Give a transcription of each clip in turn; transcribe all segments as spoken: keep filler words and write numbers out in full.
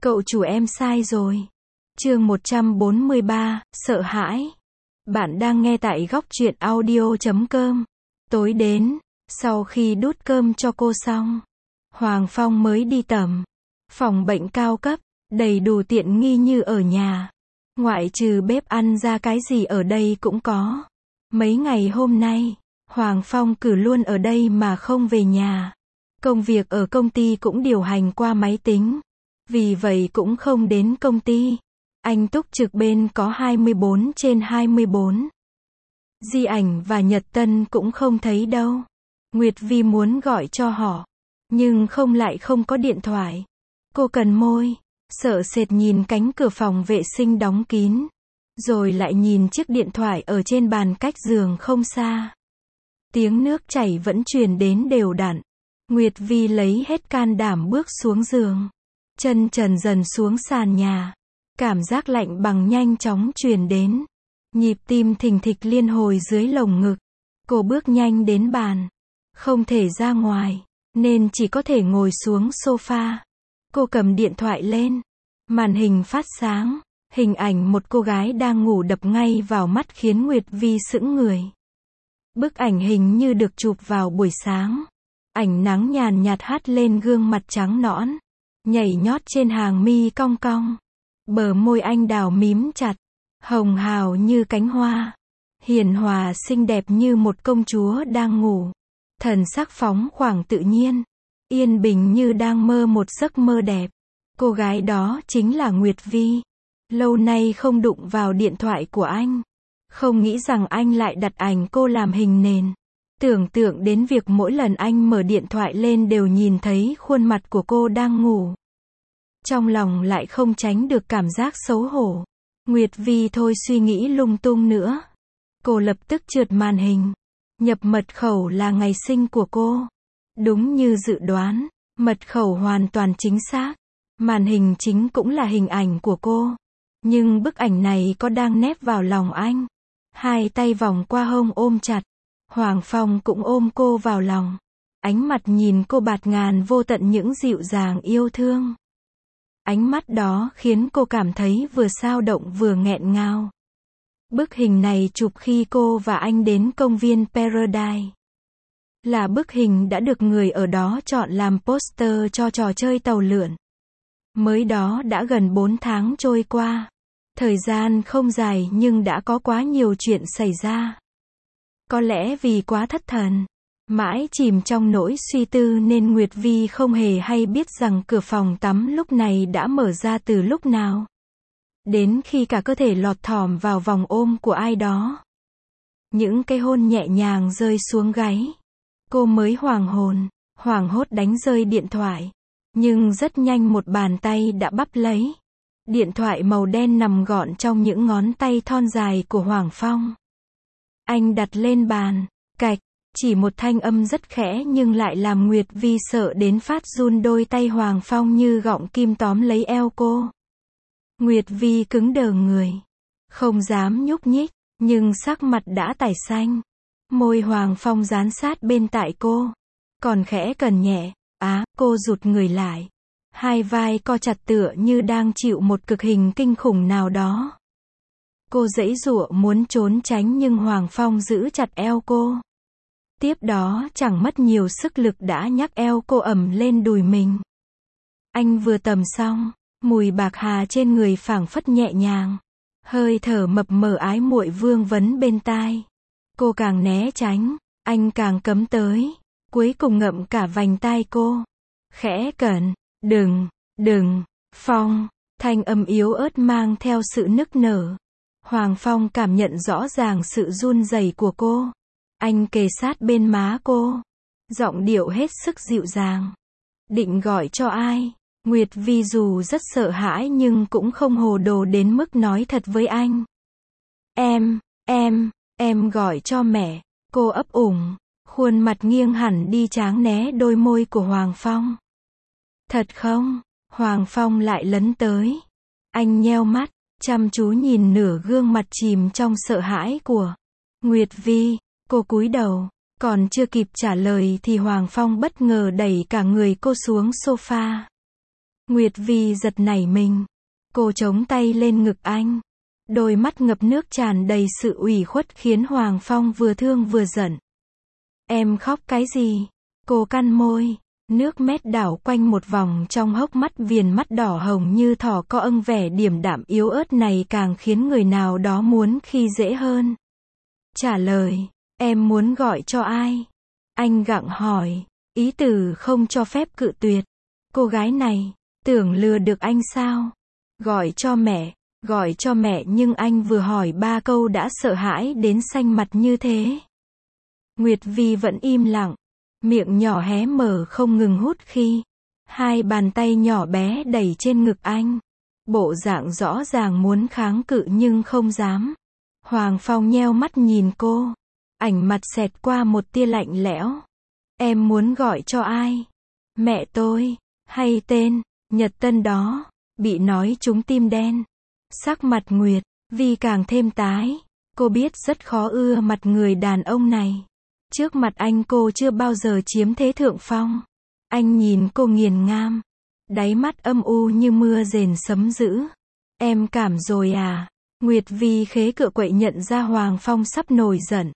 Cậu chủ em sai rồi. Chương một trăm bốn mươi ba, sợ hãi. Bạn đang nghe tại góc truyện audio chấm com. Tối đến, sau khi đút cơm cho cô xong, Hoàng Phong mới đi tầm. Phòng bệnh cao cấp, đầy đủ tiện nghi như ở nhà. Ngoại trừ bếp ăn ra cái gì ở đây cũng có. Mấy ngày hôm nay, Hoàng Phong cử luôn ở đây mà không về nhà. Công việc ở công ty cũng điều hành qua máy tính. Vì vậy cũng không đến công ty. Anh túc trực bên có hai mươi bốn trên hai mươi bốn. Di Ảnh và Nhật Tân cũng không thấy đâu. Nguyệt Vi muốn gọi cho họ, nhưng không lại không có điện thoại. Cô cần môi, sợ sệt nhìn cánh cửa phòng vệ sinh đóng kín. Rồi lại nhìn chiếc điện thoại ở trên bàn cách giường không xa. Tiếng nước chảy vẫn truyền đến đều đặn. Nguyệt Vi lấy hết can đảm bước xuống giường. Chân trần dần xuống sàn nhà. Cảm giác lạnh bằng nhanh chóng truyền đến. Nhịp tim thình thịch liên hồi dưới lồng ngực. Cô bước nhanh đến bàn. Không thể ra ngoài, nên chỉ có thể ngồi xuống sofa. Cô cầm điện thoại lên. Màn hình phát sáng. Hình ảnh một cô gái đang ngủ đập ngay vào mắt khiến Nguyệt Vi sững người. Bức ảnh hình như được chụp vào buổi sáng. Ảnh nắng nhàn nhạt hắt lên gương mặt trắng nõn. Nhảy nhót trên hàng mi cong cong. Bờ môi anh đào mím chặt. Hồng hào như cánh hoa. Hiền hòa xinh đẹp như một công chúa đang ngủ. Thần sắc phóng khoáng tự nhiên. Yên bình như đang mơ một giấc mơ đẹp. Cô gái đó chính là Nguyệt Vi. Lâu nay không đụng vào điện thoại của anh. Không nghĩ rằng anh lại đặt ảnh cô làm hình nền. Tưởng tượng đến việc mỗi lần anh mở điện thoại lên đều nhìn thấy khuôn mặt của cô đang ngủ. Trong lòng lại không tránh được cảm giác xấu hổ. Nguyệt Vi thôi suy nghĩ lung tung nữa. Cô lập tức trượt màn hình. Nhập mật khẩu là ngày sinh của cô. Đúng như dự đoán, mật khẩu hoàn toàn chính xác. Màn hình chính cũng là hình ảnh của cô. Nhưng bức ảnh này có đang nép vào lòng anh. Hai tay vòng qua hông ôm chặt. Hoàng Phong cũng ôm cô vào lòng. Ánh mặt nhìn cô bạt ngàn vô tận những dịu dàng yêu thương. Ánh mắt đó khiến cô cảm thấy vừa xao động vừa nghẹn ngào. Bức hình này chụp khi cô và anh đến công viên Paradise. Là bức hình đã được người ở đó chọn làm poster cho trò chơi tàu lượn. Mới đó đã gần bốn tháng trôi qua. Thời gian không dài nhưng đã có quá nhiều chuyện xảy ra. Có lẽ vì quá thất thần, mãi chìm trong nỗi suy tư nên Nguyệt Vi không hề hay biết rằng cửa phòng tắm lúc này đã mở ra từ lúc nào. Đến khi cả cơ thể lọt thỏm vào vòng ôm của ai đó. Những cái hôn nhẹ nhàng rơi xuống gáy. Cô mới hoảng hồn, hoảng hốt đánh rơi điện thoại. Nhưng rất nhanh một bàn tay đã bắp lấy. Điện thoại màu đen nằm gọn trong những ngón tay thon dài của Hoàng Phong. Anh đặt lên bàn, cạch, chỉ một thanh âm rất khẽ nhưng lại làm Nguyệt Vi sợ đến phát run đôi tay Hoàng Phong như gọng kim tóm lấy eo cô. Nguyệt Vi cứng đờ người, không dám nhúc nhích, nhưng sắc mặt đã tái xanh. Môi Hoàng Phong dán sát bên tai cô, còn khẽ cần nhẹ, á, cô rụt người lại. Hai vai co chặt tựa như đang chịu một cực hình kinh khủng nào đó. Cô giãy giụa muốn trốn tránh nhưng Hoàng Phong giữ chặt eo cô. Tiếp đó chẳng mất nhiều sức lực đã nhắc eo cô ẩm lên đùi mình. Anh vừa tầm xong, mùi bạc hà trên người phảng phất nhẹ nhàng. Hơi thở mập mờ ái muội vương vấn bên tai. Cô càng né tránh, anh càng cấm tới. Cuối cùng ngậm cả vành tai cô. Khẽ cẩn, đừng, đừng, Phong, thanh âm yếu ớt mang theo sự nức nở. Hoàng Phong cảm nhận rõ ràng sự run rẩy của cô. Anh kề sát bên má cô. Giọng điệu hết sức dịu dàng. Định gọi cho ai? Nguyệt Vi dù rất sợ hãi nhưng cũng không hồ đồ đến mức nói thật với anh. Em, em, em gọi cho mẹ. Cô ấp ủng. Khuôn mặt nghiêng hẳn đi tráng né đôi môi của Hoàng Phong. Thật không? Hoàng Phong lại lấn tới. Anh nheo mắt, chăm chú nhìn nửa gương mặt chìm trong sợ hãi của Nguyệt Vi. Cô cúi đầu, còn chưa kịp trả lời thì Hoàng Phong bất ngờ đẩy cả người cô xuống sofa. Nguyệt Vi giật nảy mình. Cô chống tay lên ngực anh. Đôi mắt ngập nước tràn đầy sự ủy khuất khiến Hoàng Phong vừa thương vừa giận. Em khóc cái gì? Cô cắn môi. Nước mét đảo quanh một vòng trong hốc mắt viền mắt đỏ hồng như thỏ có âng, vẻ điềm đạm yếu ớt này càng khiến người nào đó muốn khi dễ hơn. Trả lời, em muốn gọi cho ai? Anh gặng hỏi, ý từ không cho phép cự tuyệt. Cô gái này, tưởng lừa được anh sao? Gọi cho mẹ, gọi cho mẹ nhưng anh vừa hỏi ba câu đã sợ hãi đến xanh mặt như thế. Nguyệt Vi vẫn im lặng. Miệng nhỏ hé mở không ngừng hút khi hai bàn tay nhỏ bé đẩy trên ngực anh. Bộ dạng rõ ràng muốn kháng cự nhưng không dám. Hoàng Phong nheo mắt nhìn cô. Ảnh mặt xẹt qua một tia lạnh lẽo. Em muốn gọi cho ai? Mẹ tôi, hay tên, Nhật Tân đó, bị nói trúng tim đen. Sắc mặt Nguyệt Vi càng thêm tái. Cô biết rất khó ưa mặt người đàn ông này. Trước mặt anh cô chưa bao giờ chiếm thế thượng phong. Anh nhìn cô nghiền ngam. Đáy mắt âm u như mưa rền sấm dữ. Em cảm rồi à? Nguyệt Vi khế cựa quậy nhận ra Hoàng Phong sắp nổi giận.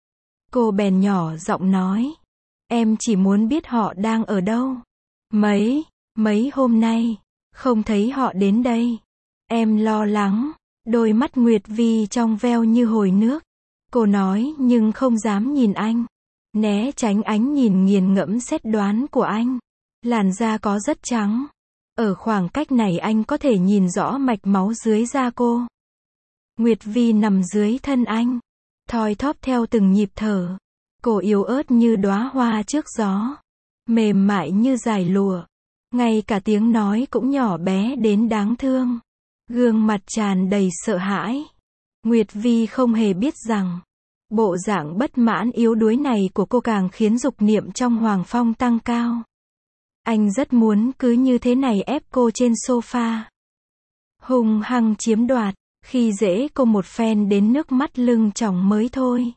Cô bèn nhỏ giọng nói. Em chỉ muốn biết họ đang ở đâu. Mấy, mấy hôm nay, không thấy họ đến đây. Em lo lắng. Đôi mắt Nguyệt Vi trong veo như hồi nước. Cô nói nhưng không dám nhìn anh. Né tránh ánh nhìn nghiền ngẫm xét đoán của anh. Làn da có rất trắng. Ở khoảng cách này anh có thể nhìn rõ mạch máu dưới da cô. Nguyệt Vi nằm dưới thân anh. Thoi thóp theo từng nhịp thở. Cổ yếu ớt như đóa hoa trước gió. Mềm mại như dải lụa. Ngay cả tiếng nói cũng nhỏ bé đến đáng thương. Gương mặt tràn đầy sợ hãi. Nguyệt Vi không hề biết rằng bộ dạng bất mãn yếu đuối này của cô càng khiến dục niệm trong Hoàng Phong tăng cao. Anh rất muốn cứ như thế này ép cô trên sofa. Hung hăng chiếm đoạt, khi dễ cô một phen đến nước mắt lưng tròng mới thôi.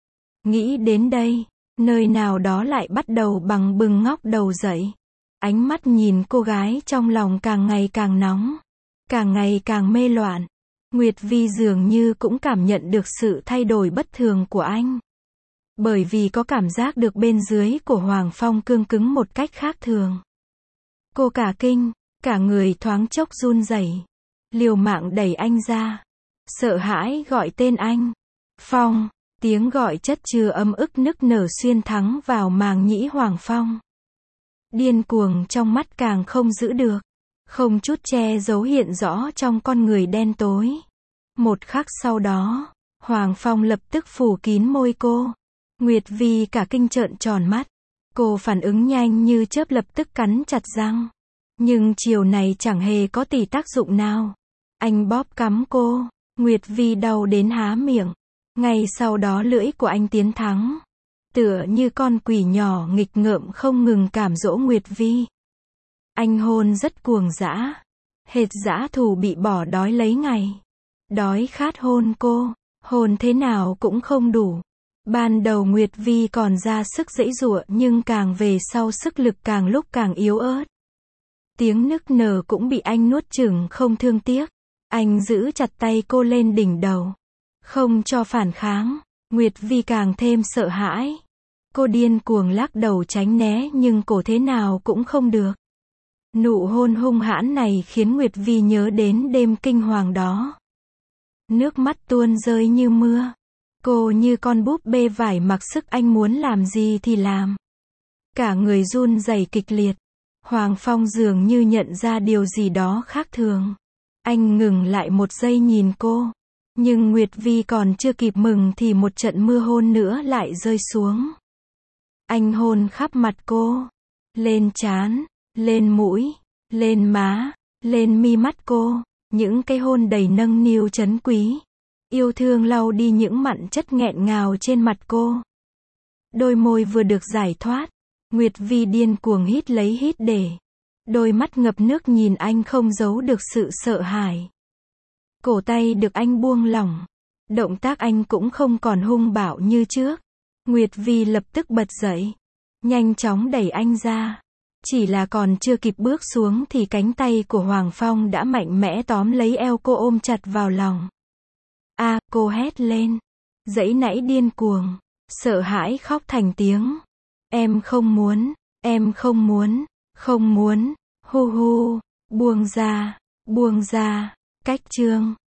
Nghĩ đến đây, nơi nào đó lại bắt đầu bằng bừng ngóc đầu dậy. Ánh mắt nhìn cô gái trong lòng càng ngày càng nóng, càng ngày càng mê loạn. Nguyệt Vi dường như cũng cảm nhận được sự thay đổi bất thường của anh. Bởi vì có cảm giác được bên dưới của Hoàng Phong cương cứng một cách khác thường. Cô cả kinh, cả người thoáng chốc run rẩy, liều mạng đẩy anh ra. Sợ hãi gọi tên anh. Phong, tiếng gọi chất chứa ấm ức nức nở xuyên thẳng vào màng nhĩ Hoàng Phong. Điên cuồng trong mắt càng không giữ được. Không chút che giấu hiện rõ trong con người đen tối. Một khắc sau đó, Hoàng Phong lập tức phủ kín môi cô. Nguyệt Vi cả kinh trợn tròn mắt. Cô phản ứng nhanh như chớp lập tức cắn chặt răng. Nhưng chiều này chẳng hề có tì tác dụng nào. Anh bóp cắm cô. Nguyệt Vi đau đến há miệng. Ngay sau đó lưỡi của anh tiến thắng. Tựa như con quỷ nhỏ nghịch ngợm không ngừng cám dỗ Nguyệt Vi. Anh hôn rất cuồng dã. Hệt dã thù bị bỏ đói lấy ngày. Đói khát hôn cô. Hôn thế nào cũng không đủ. Ban đầu Nguyệt Vi còn ra sức giãy giụa nhưng càng về sau sức lực càng lúc càng yếu ớt. Tiếng nức nở cũng bị anh nuốt chửng không thương tiếc. Anh giữ chặt tay cô lên đỉnh đầu. Không cho phản kháng. Nguyệt Vi càng thêm sợ hãi. Cô điên cuồng lắc đầu tránh né nhưng cổ thế nào cũng không được. Nụ hôn hung hãn này khiến Nguyệt Vi nhớ đến đêm kinh hoàng đó. Nước mắt tuôn rơi như mưa. Cô như con búp bê vải mặc sức anh muốn làm gì thì làm. Cả người run rẩy kịch liệt. Hoàng Phong dường như nhận ra điều gì đó khác thường. Anh ngừng lại một giây nhìn cô. Nhưng Nguyệt Vi còn chưa kịp mừng thì một trận mưa hôn nữa lại rơi xuống. Anh hôn khắp mặt cô. Lên trán, lên mũi, lên má, lên mi mắt cô. Những cái hôn đầy nâng niu trấn quý. Yêu thương lau đi những mặn chất nghẹn ngào trên mặt cô. Đôi môi vừa được giải thoát. Nguyệt Vi điên cuồng hít lấy hít để. Đôi mắt ngập nước nhìn anh không giấu được sự sợ hãi. Cổ tay được anh buông lỏng. Động tác anh cũng không còn hung bạo như trước. Nguyệt Vi lập tức bật dậy. Nhanh chóng đẩy anh ra. Chỉ là còn chưa kịp bước xuống thì cánh tay của Hoàng Phong đã mạnh mẽ tóm lấy eo cô ôm chặt vào lòng. A, cô hét lên. Giãy nảy điên cuồng. Sợ hãi khóc thành tiếng. Em không muốn, em không muốn, không muốn, hu hu, buông ra, buông ra. Cách chương